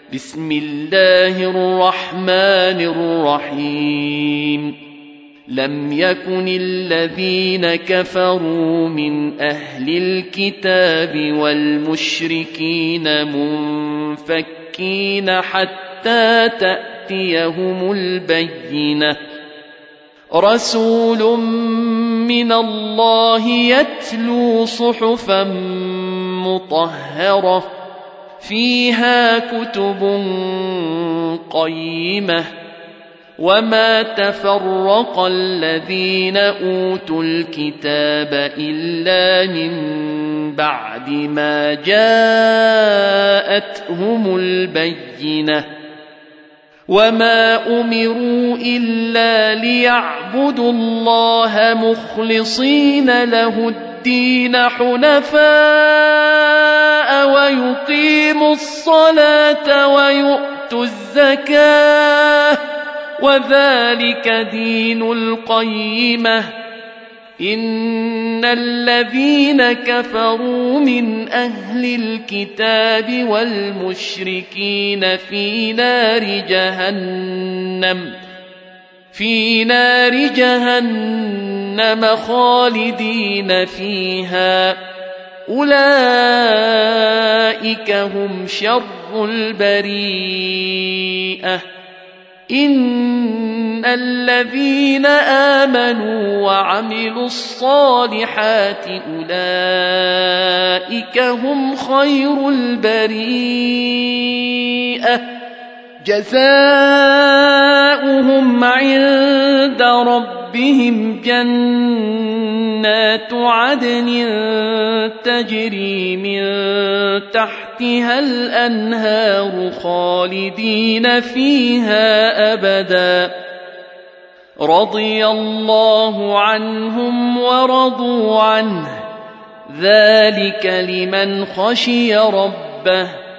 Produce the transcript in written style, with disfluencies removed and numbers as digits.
بسم الله الرحمن الرحيم لم يكن الذين كفروا من أهل الكتاب والمشركين منفكين حتى تأتيهم البينة رسول من الله يتلو صحفا مطهرة فيها كتب قيمة وما تفرق الذين أوتوا الكتاب إلا من بعد ما جاءتهم البينة وما أمروا إلا ليعبدوا الله مخلصين له الدين حنفاء ويقيموا الصلاة ويؤتوا الزكاة وذلك دين القيمة إن الذين كفروا من أهل الكتاب والمشركين في نار جهنم خالدين فيها أولئك هم شر البريئة إن الذين آمنوا وعملوا الصالحات أولئك هم خير البريئة جزاؤهم عند ربهم جنات عدن تجري من تحتها الأنهار خالدين فيها أبدا رضي الله عنهم ورضوا عنه ذلك لمن خشي ربه